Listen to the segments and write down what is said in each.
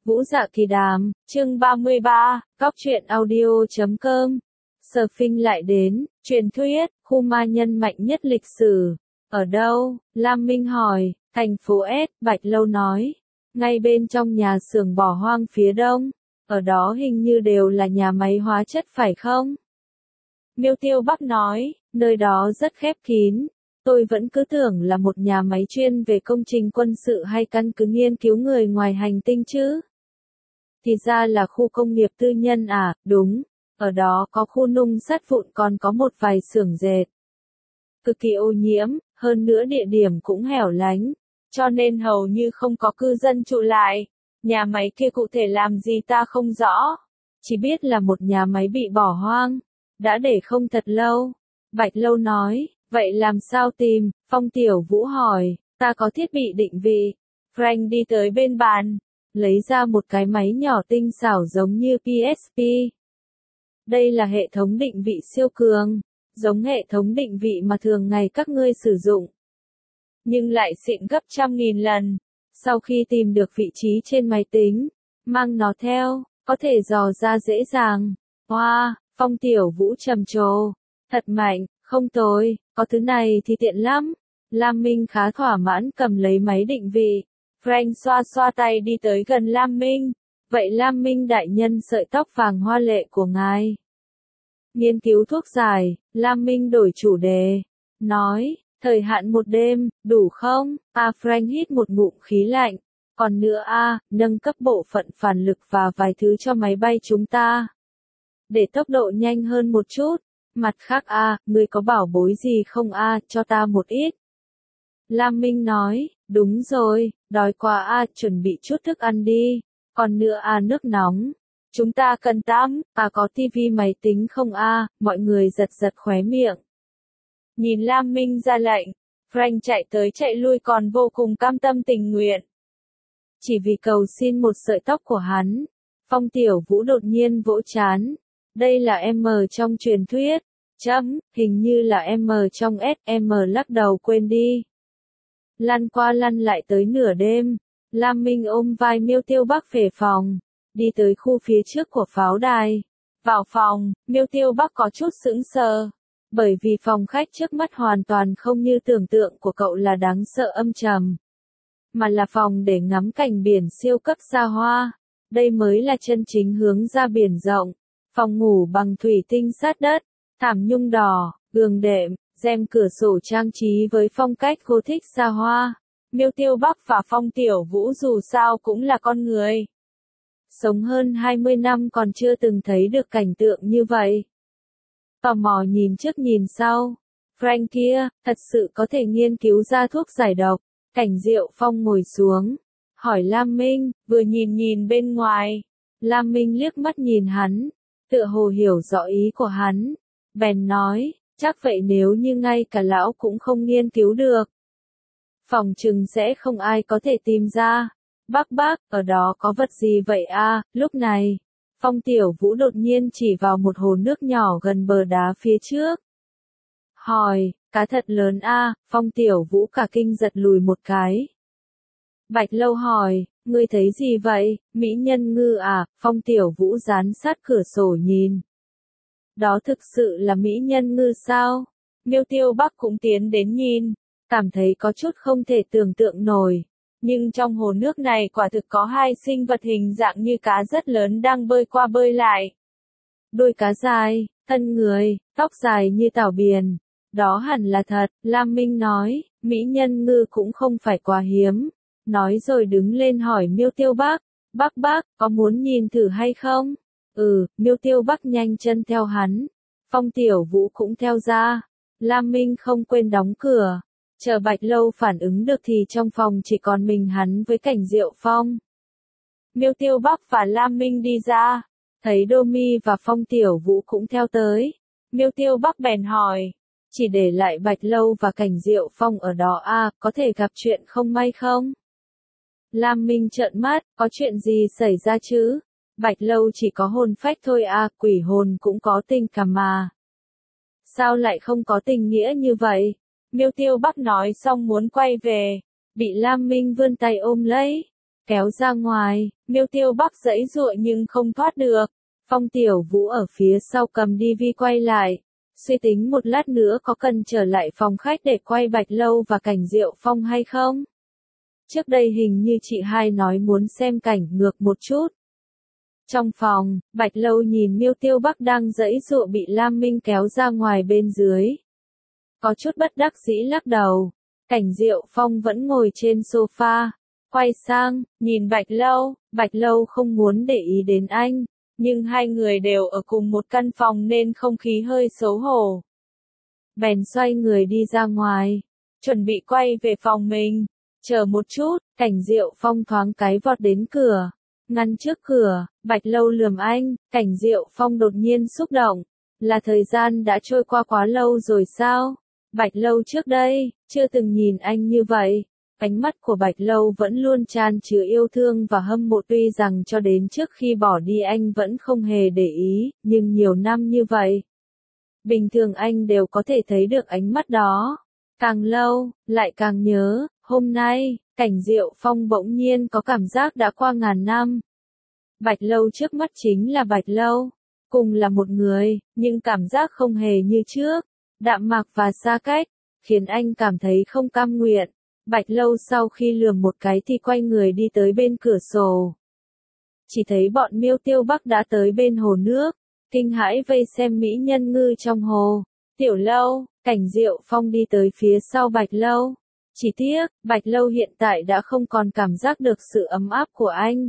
Vũ Dạ Kỳ Đàm, chương 33, Góc truyện audio.com. Surfing lại đến, truyền thuyết, khu ma nhân mạnh nhất lịch sử. Ở đâu? Lam Minh hỏi. Thành phố S, Bạch Lâu nói. Ngay bên trong nhà xưởng bỏ hoang phía đông. Ở đó hình như đều là nhà máy hóa chất phải không? Miêu Tiêu Bắc nói, nơi đó rất khép kín. Tôi vẫn cứ tưởng là một nhà máy chuyên về công trình quân sự hay căn cứ nghiên cứu người ngoài hành tinh chứ. Thì ra là khu công nghiệp tư nhân à, đúng. Ở đó có khu nung sắt vụn, còn có một vài xưởng dệt. Cực kỳ ô nhiễm, hơn nữa địa điểm cũng hẻo lánh, cho nên hầu như không có cư dân trụ lại. Nhà máy kia cụ thể làm gì ta không rõ. Chỉ biết là một nhà máy bị bỏ hoang, đã để không thật lâu. Bạch Lâu nói, vậy làm sao tìm? Phong Tiểu Vũ hỏi, ta có thiết bị định vị. Frank đi tới bên bàn, lấy ra một cái máy nhỏ tinh xảo giống như PSP. Đây là hệ thống định vị siêu cường, giống hệ thống định vị mà thường ngày các ngươi sử dụng, nhưng lại xịn gấp trăm nghìn lần. Sau khi tìm được vị trí trên máy tính, mang nó theo, có thể dò ra dễ dàng. Wow, Phong Tiểu Vũ trầm trồ, thật mạnh, không tồi, có thứ này thì tiện lắm. Lam Minh khá thỏa mãn cầm lấy máy định vị. Frank xoa xoa tay đi tới gần Lam Minh. Vậy Lam Minh đại nhân, sợi tóc vàng hoa lệ của ngài. Nghiên cứu thuốc giải, Lam Minh đổi chủ đề. Nói, thời hạn một đêm, đủ không? Frank hít một ngụm khí lạnh. Còn nữa nâng cấp bộ phận phản lực và vài thứ cho máy bay chúng ta. Để tốc độ nhanh hơn một chút. Mặt khác ngươi có bảo bối gì không cho ta một ít. Lam Minh nói, đúng rồi, đói quá chuẩn bị chút thức ăn đi. Còn nữa nước nóng. Chúng ta cần tắm, có tivi máy tính không mọi người giật giật khóe miệng. Nhìn Lam Minh ra lệnh, Frank chạy tới chạy lui còn vô cùng cam tâm tình nguyện. Chỉ vì cầu xin một sợi tóc của hắn, Phong Tiểu Vũ đột nhiên vỗ trán. Đây là M trong truyền thuyết. Hình như là M trong SM, lắc đầu quên đi. Lăn qua lăn lại tới nửa đêm, Lam Minh ôm vai Miêu Tiêu Bắc về phòng, đi tới khu phía trước của pháo đài. Vào phòng, Miêu Tiêu Bắc có chút sững sờ, bởi vì phòng khách trước mắt hoàn toàn không như tưởng tượng của cậu là đáng sợ âm trầm, mà là phòng để ngắm cảnh biển siêu cấp xa hoa. Đây mới là chân chính hướng ra biển rộng. Phòng ngủ bằng thủy tinh sát đất, thảm nhung đỏ, giường đệm, rèm cửa sổ trang trí với phong cách Gothic xa hoa. Miêu Tiêu Bắc và Phong Tiểu Vũ dù sao cũng là con người. Sống hơn 20 năm còn chưa từng thấy được cảnh tượng như vậy. Tò mò nhìn trước nhìn sau. Frank kia, thật sự có thể nghiên cứu ra thuốc giải độc. Cảnh Diệu Phong ngồi xuống, hỏi Lam Minh, vừa nhìn bên ngoài. Lam Minh liếc mắt nhìn hắn, tựa hồ hiểu rõ ý của hắn. Bèn nói, chắc vậy nếu như ngay cả lão cũng không nghiên cứu được, phòng chừng sẽ không ai có thể tìm ra. Bác, ở đó có vật gì vậy Lúc này, Phong Tiểu Vũ đột nhiên chỉ vào một hồ nước nhỏ gần bờ đá phía trước. Hỏi, cá thật lớn Phong Tiểu Vũ cả kinh giật lùi một cái. Bạch Lâu hỏi, ngươi thấy gì vậy? Mỹ nhân ngư Phong Tiểu Vũ dán sát cửa sổ nhìn. Đó thực sự là mỹ nhân ngư sao? Miêu Tiêu Bắc cũng tiến đến nhìn, cảm thấy có chút không thể tưởng tượng nổi. Nhưng trong hồ nước này quả thực có hai sinh vật hình dạng như cá rất lớn đang bơi qua bơi lại. Đuôi cá dài, thân người, tóc dài như tảo biển. Đó hẳn là thật, Lam Minh nói, mỹ nhân ngư cũng không phải quá hiếm. Nói rồi đứng lên hỏi Miêu Tiêu Bắc, bác, có muốn nhìn thử hay không? Miêu Tiêu Bắc nhanh chân theo hắn. Phong Tiểu Vũ cũng theo ra. Lam Minh không quên đóng cửa. Chờ Bạch Lâu phản ứng được thì trong phòng chỉ còn mình hắn với Cảnh Diệu Phong. Miêu Tiêu Bắc và Lam Minh đi ra, thấy Domi và Phong Tiểu Vũ cũng theo tới. Miêu Tiêu Bắc bèn hỏi, chỉ để lại Bạch Lâu và Cảnh Diệu Phong ở đó có thể gặp chuyện không may không? Lam Minh trợn mắt, có chuyện gì xảy ra chứ? Bạch Lâu chỉ có hồn phách thôi quỷ hồn cũng có tình cảm mà. Sao lại không có tình nghĩa như vậy? Miêu Tiêu Bắc nói xong muốn quay về, bị Lam Minh vươn tay ôm lấy. kéo ra ngoài, Miêu Tiêu Bắc giãy giụa nhưng không thoát được. Phong Tiểu Vũ ở phía sau cầm DV quay lại, suy tính một lát nữa có cần trở lại phòng khách để quay Bạch Lâu và Cảnh Diệu Phong hay không. Trước đây hình như chị hai nói muốn xem cảnh ngược một chút. Trong phòng, Bạch Lâu nhìn Miêu Tiêu Bắc đang giãy giụa bị Lam Minh kéo ra ngoài bên dưới. Có chút bất đắc dĩ lắc đầu. Cảnh Diệu Phong vẫn ngồi trên sofa, quay sang, nhìn Bạch Lâu không muốn để ý đến anh, nhưng hai người đều ở cùng một căn phòng nên không khí hơi xấu hổ. Bèn xoay người đi ra ngoài, chuẩn bị quay về phòng mình. Chờ một chút, Cảnh Diệu Phong thoáng cái vọt đến cửa, ngăn trước cửa. Bạch Lâu lườm anh. Cảnh Diệu Phong đột nhiên xúc động, là thời gian đã trôi qua quá lâu rồi sao? Bạch Lâu trước đây, chưa từng nhìn anh như vậy. Ánh mắt của Bạch Lâu vẫn luôn chan chứa yêu thương và hâm mộ, tuy rằng cho đến trước khi bỏ đi anh vẫn không hề để ý, nhưng nhiều năm như vậy. Bình thường anh đều có thể thấy được ánh mắt đó. Càng lâu, lại càng nhớ. Hôm nay, Cảnh Diệu Phong bỗng nhiên có cảm giác đã qua ngàn năm. Bạch Lâu trước mắt chính là Bạch Lâu. Cùng là một người, nhưng cảm giác không hề như trước. Đạm mạc và xa cách, khiến anh cảm thấy không cam nguyện. Bạch Lâu sau khi lườm một cái thì quay người đi tới bên cửa sổ. Chỉ thấy bọn Miêu Tiêu Bắc đã tới bên hồ nước, kinh hãi vây xem mỹ nhân ngư trong hồ. Tiểu Lâu, Cảnh Diệu Phong đi tới phía sau Bạch Lâu. Chỉ tiếc, Bạch Lâu hiện tại đã không còn cảm giác được sự ấm áp của anh.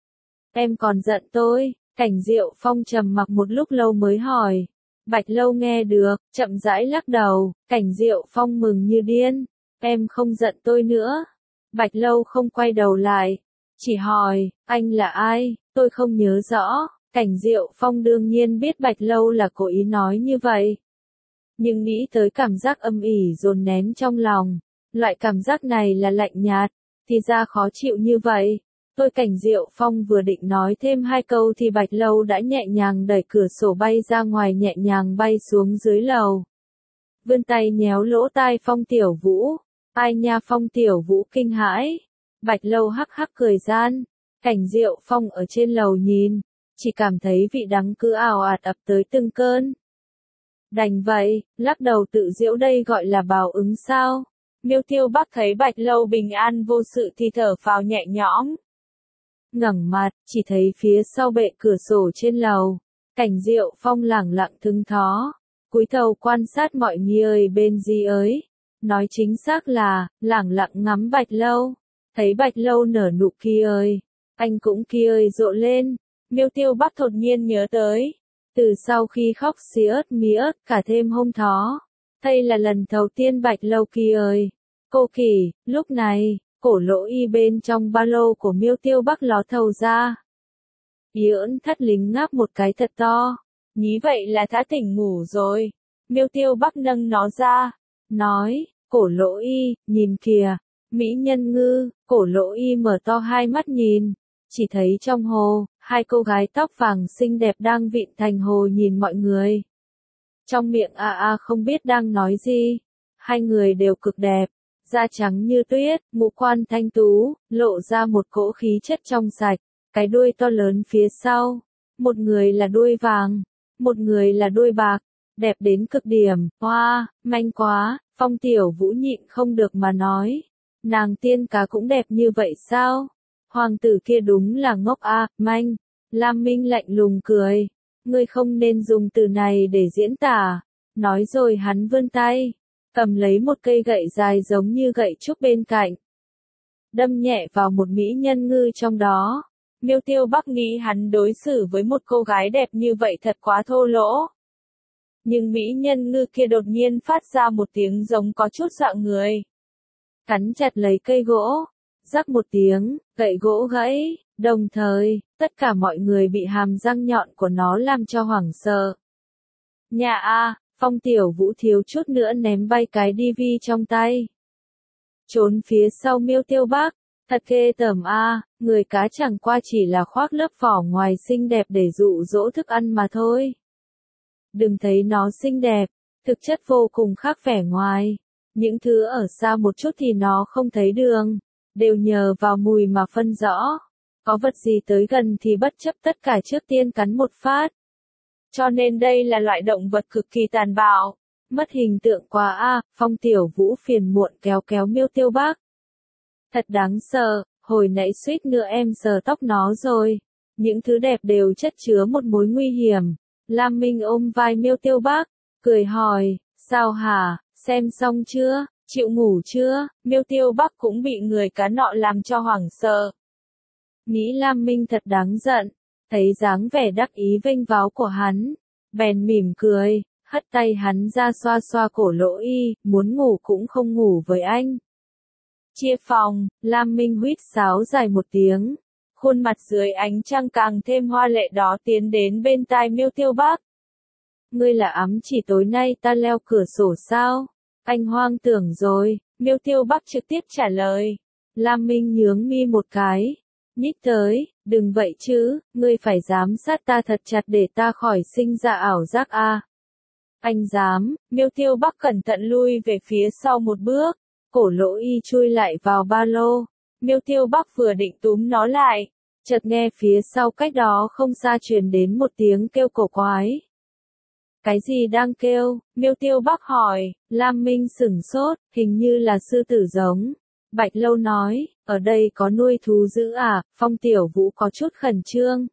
Em còn giận tôi? Cảnh Diệu Phong trầm mặc một lúc lâu mới hỏi. Bạch Lâu nghe được, chậm rãi lắc đầu. Cảnh Diệu Phong mừng như điên. Em không giận tôi nữa. Bạch Lâu không quay đầu lại, chỉ hỏi, anh là ai? Tôi không nhớ rõ. Cảnh Diệu Phong đương nhiên biết Bạch Lâu là cố ý nói như vậy. Nhưng nghĩ tới cảm giác âm ỉ dồn nén trong lòng, loại cảm giác này là lạnh nhạt, thì ra khó chịu như vậy. Tôi Cảnh Diệu Phong vừa định nói thêm hai câu thì Bạch Lâu đã nhẹ nhàng đẩy cửa sổ bay ra ngoài, nhẹ nhàng bay xuống dưới lầu. Vươn tay nhéo lỗ tai Phong Tiểu Vũ. Ai nha? Phong Tiểu Vũ kinh hãi. Bạch Lâu hắc hắc cười gian. Cảnh Diệu Phong ở trên lầu nhìn, chỉ cảm thấy vị đắng cứ ào ạt ập tới từng cơn. Đành vậy, lắc đầu tự giễu, đây gọi là báo ứng sao? Miêu Tiêu Bắc thấy Bạch Lâu bình an vô sự thì thở phào nhẹ nhõm. Ngẩng mặt, chỉ thấy phía sau bệ cửa sổ trên lầu, Cảnh Diệu Phong lẳng lặng thững thó, cúi đầu quan sát mọi người bên dưới. Nói chính xác là, lẳng lặng ngắm Bạch Lâu. Thấy Bạch Lâu nở nụ cười, anh cũng cười rộ lên. Miêu Tiêu Bắc đột nhiên nhớ tới, từ sau khi khóc xí ớt cả thêm hôm đó, đây là lần đầu tiên Bạch Lâu cười. Cô kỳ, lúc này, cổ lỗ y bên trong ba lô của Miêu Tiêu Bắc ló thầu ra. Yỡn Thất Lính ngáp một cái thật to. Nhí vậy là đã tỉnh ngủ rồi. Miêu Tiêu Bắc nâng nó ra, nói, cổ lỗ y, nhìn kìa. Mỹ nhân ngư. Cổ lỗ y mở to hai mắt nhìn, chỉ thấy trong hồ, hai cô gái tóc vàng xinh đẹp đang vịn thành hồ nhìn mọi người. Trong miệng không biết đang nói gì. Hai người đều cực đẹp, da trắng như tuyết, ngũ quan thanh tú, lộ ra một cỗ khí chất trong sạch, cái đuôi to lớn phía sau. Một người là đuôi vàng, một người là đuôi bạc, đẹp đến cực điểm. Hoa, manh quá. Phong Tiểu Vũ nhịn không được mà nói. Nàng tiên cá cũng đẹp như vậy sao? Hoàng tử kia đúng là ngốc manh. Lam Minh lạnh lùng cười. Ngươi không nên dùng từ này để diễn tả. Nói rồi hắn vươn tay, cầm lấy một cây gậy dài giống như gậy trúc bên cạnh, đâm nhẹ vào một mỹ nhân ngư trong đó. Miêu Tiêu Bắc nghĩ hắn đối xử với một cô gái đẹp như vậy thật quá thô lỗ. Nhưng mỹ nhân ngư kia đột nhiên phát ra một tiếng giống có chút dọa người. Cắn chặt lấy cây gỗ, rắc một tiếng, gậy gỗ gãy, đồng thời, tất cả mọi người bị hàm răng nhọn của nó làm cho hoảng sợ. Nhà Phong Tiểu Vũ thiếu chút nữa ném bay cái DV trong tay. Trốn phía sau Miêu Tiêu Bắc, thật ghê tởm người cá chẳng qua chỉ là khoác lớp vỏ ngoài xinh đẹp để dụ dỗ thức ăn mà thôi. Đừng thấy nó xinh đẹp, thực chất vô cùng khác vẻ ngoài. Những thứ ở xa một chút thì nó không thấy đường. đều nhờ vào mùi mà phân rõ. Có vật gì tới gần thì bất chấp tất cả trước tiên cắn một phát. Cho nên đây là loại động vật cực kỳ tàn bạo. Mất hình tượng quá a, Phong Tiểu Vũ phiền muộn kéo kéo Miêu Tiêu Bắc. Thật đáng sợ, hồi nãy suýt nữa em sờ tóc nó rồi. Những thứ đẹp đều chất chứa một mối nguy hiểm. Lam Minh ôm vai Miêu Tiêu Bắc, cười hỏi, sao hả, xem xong chưa, chịu ngủ chưa? Miêu Tiêu Bắc cũng bị người cá nọ làm cho hoảng sợ. Nghĩ Lam Minh thật đáng giận, thấy dáng vẻ đắc ý vênh váo của hắn, bèn mỉm cười, hất tay hắn ra xoa xoa cổ lỗ y, muốn ngủ cũng không ngủ với anh. Chia phòng, Lam Minh huýt sáo dài một tiếng, khuôn mặt dưới ánh trăng càng thêm hoa lệ đó tiến đến bên tai Miêu Tiêu Bắc. Ngươi là ám chỉ tối nay ta leo cửa sổ sao? Anh hoang tưởng rồi, Miêu Tiêu Bắc trực tiếp trả lời. Lam Minh nhướng mi một cái, nhích tới, đừng vậy chứ, ngươi phải giám sát ta thật chặt để ta khỏi sinh ra ảo giác a. Anh dám, Miêu Tiêu Bắc cẩn thận lui về phía sau một bước, cổ lỗ y chui lại vào ba lô. Miêu Tiêu Bắc vừa định túm nó lại, chợt nghe phía sau cách đó không xa truyền đến một tiếng kêu cổ quái. Cái gì đang kêu? Miêu Tiêu Bắc hỏi. Lam Minh sửng sốt, hình như là sư tử giống. Bạch Lâu nói, ở đây có nuôi thú dữ à? Phong Tiểu Vũ có chút khẩn trương.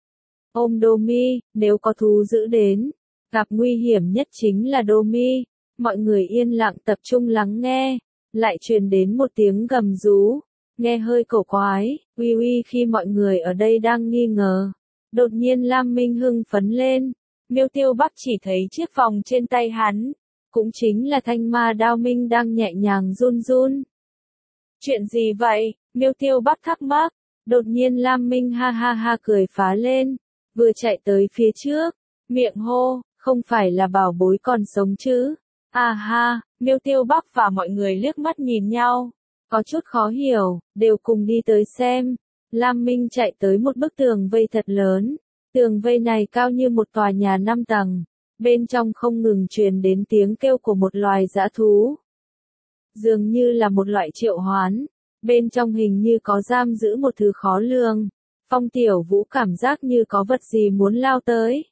Ôm Đô Mi, nếu có thú dữ đến, gặp nguy hiểm nhất chính là Đô Mi. Mọi người yên lặng tập trung lắng nghe, lại truyền đến một tiếng gầm rú, nghe hơi cổ quái, uy uy. Khi mọi người ở đây đang nghi ngờ, đột nhiên Lam Minh hưng phấn lên. Miêu Tiêu Bắc chỉ thấy chiếc vòng trên tay hắn, cũng chính là thanh ma đao minh đang nhẹ nhàng run run. Chuyện gì vậy? Miêu Tiêu Bắc thắc mắc. Đột nhiên Lam Minh ha ha ha cười phá lên, vừa chạy tới phía trước, miệng hô, không phải là bảo bối còn sống chứ? À ha, Miêu Tiêu Bắc và mọi người liếc mắt nhìn nhau, có chút khó hiểu, đều cùng đi tới xem. Lam Minh chạy tới một bức tường vây thật lớn. Tường vây này cao như một tòa nhà 5 tầng, bên trong không ngừng truyền đến tiếng kêu của một loài dã thú. Dường như là một loại triệu hoán, bên trong hình như có giam giữ một thứ khó lường. Phong Tiểu Vũ cảm giác như có vật gì muốn lao tới.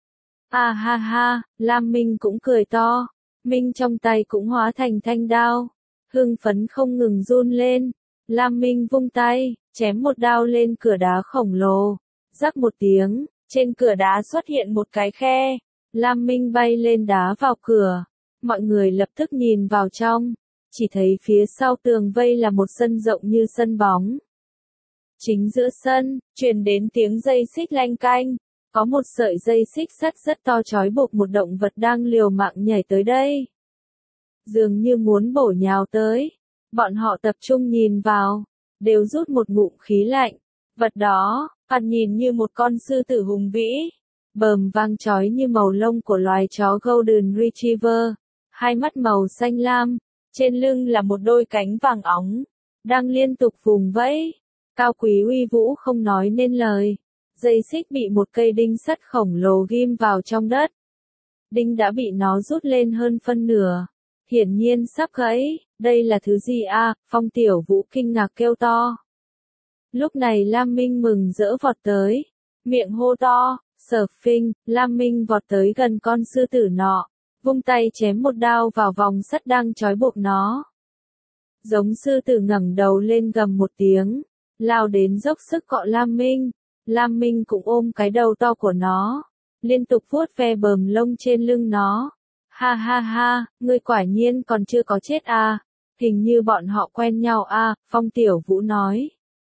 À ha ha, Lam Minh cũng cười to, Minh trong tay cũng hóa thành thanh đao, hưng phấn không ngừng run lên. Lam Minh vung tay, chém một đao lên cửa đá khổng lồ, rắc một tiếng. Trên cửa đá xuất hiện một cái khe, Lam Minh bay lên đá vào cửa, mọi người lập tức nhìn vào trong, chỉ thấy phía sau tường vây là một sân rộng như sân bóng. Chính giữa sân, truyền đến tiếng dây xích lanh canh, có một sợi dây xích sắt rất to trói buộc một động vật đang liều mạng nhảy tới đây. Dường như muốn bổ nhào tới, bọn họ tập trung nhìn vào, đều rút một ngụm khí lạnh, vật đó thoạt nhìn như một con sư tử hùng vĩ, bờm vang chói như màu lông của loài chó Golden Retriever, hai mắt màu xanh lam, trên lưng là một đôi cánh vàng óng, đang liên tục vùng vẫy, cao quý uy vũ không nói nên lời. Dây xích bị một cây đinh sắt khổng lồ ghim vào trong đất. Đinh đã bị nó rút lên hơn phân nửa, hiển nhiên sắp gãy. Đây là thứ gì a? Phong Tiểu Vũ kinh ngạc kêu to. Lúc này Lam Minh mừng rỡ vọt tới, miệng hô to, Sở Phinh. Lam Minh vọt tới gần con sư tử nọ, vung tay chém một đao vào vòng sắt đang trói buộc nó. Giống sư tử ngẩng đầu lên gầm một tiếng, lao đến dốc sức cọ Lam Minh. Lam Minh cũng ôm cái đầu to của nó, liên tục vuốt ve bờm lông trên lưng nó. Ha ha ha, ngươi quả nhiên còn chưa có chết à, hình như bọn họ quen nhau à, Phong Tiểu Vũ nói.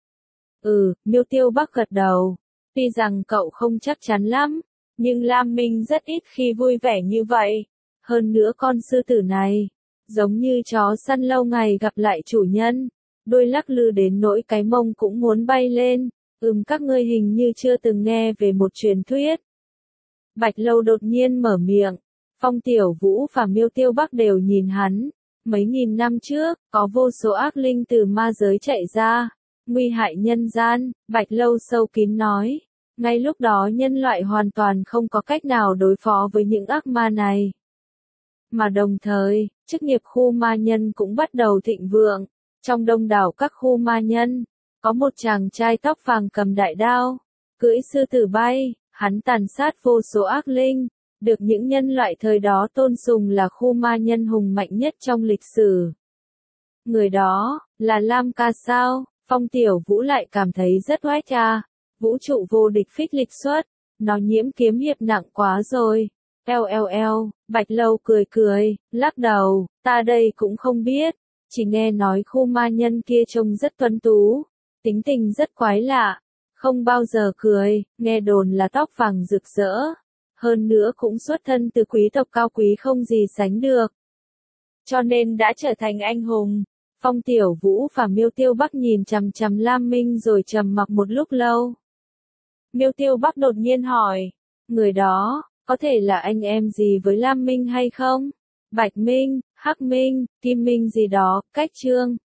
Miêu Tiêu Bắc gật đầu. Tuy rằng cậu không chắc chắn lắm, nhưng Lam Minh rất ít khi vui vẻ như vậy. Hơn nữa con sư tử này, giống như chó săn lâu ngày gặp lại chủ nhân, đuôi lắc lư đến nỗi cái mông cũng muốn bay lên. Các ngươi hình như chưa từng nghe về một truyền thuyết. Bạch Lâu đột nhiên mở miệng. Phong Tiểu Vũ và Miêu Tiêu Bắc đều nhìn hắn. Mấy nghìn năm trước, có vô số ác linh từ ma giới chạy ra, nguy hại nhân gian. Bạch Lâu sâu kín nói. Ngay lúc đó nhân loại hoàn toàn không có cách nào đối phó với những ác ma này. Mà đồng thời, chức nghiệp khu ma nhân cũng bắt đầu thịnh vượng. Trong đông đảo các khu ma nhân, có một chàng trai tóc vàng cầm đại đao, cưỡi sư tử bay, hắn tàn sát vô số ác linh, được những nhân loại thời đó tôn sùng là khu ma nhân hùng mạnh nhất trong lịch sử. Người đó, là Lam Ca sao? Phong Tiểu Vũ lại cảm thấy rất oách à. Vũ trụ vô địch phích lịch xuất, nó nhiễm kiếm hiệp nặng quá rồi. LLL, Bạch Lâu cười cười, lắc đầu, ta đây cũng không biết, chỉ nghe nói khu ma nhân kia trông rất tuấn tú, tính tình rất quái lạ, không bao giờ cười, nghe đồn là tóc vàng rực rỡ, hơn nữa cũng xuất thân từ quý tộc cao quý không gì sánh được. Cho nên đã trở thành anh hùng. Phong Tiểu Vũ và Miêu Tiêu Bắc nhìn chằm chằm Lam Minh rồi trầm mặc một lúc lâu. Miêu Tiêu Bắc đột nhiên hỏi, người đó, có thể là anh em gì với Lam Minh hay không? Bạch Minh, Hắc Minh, Kim Minh gì đó, cách Trương,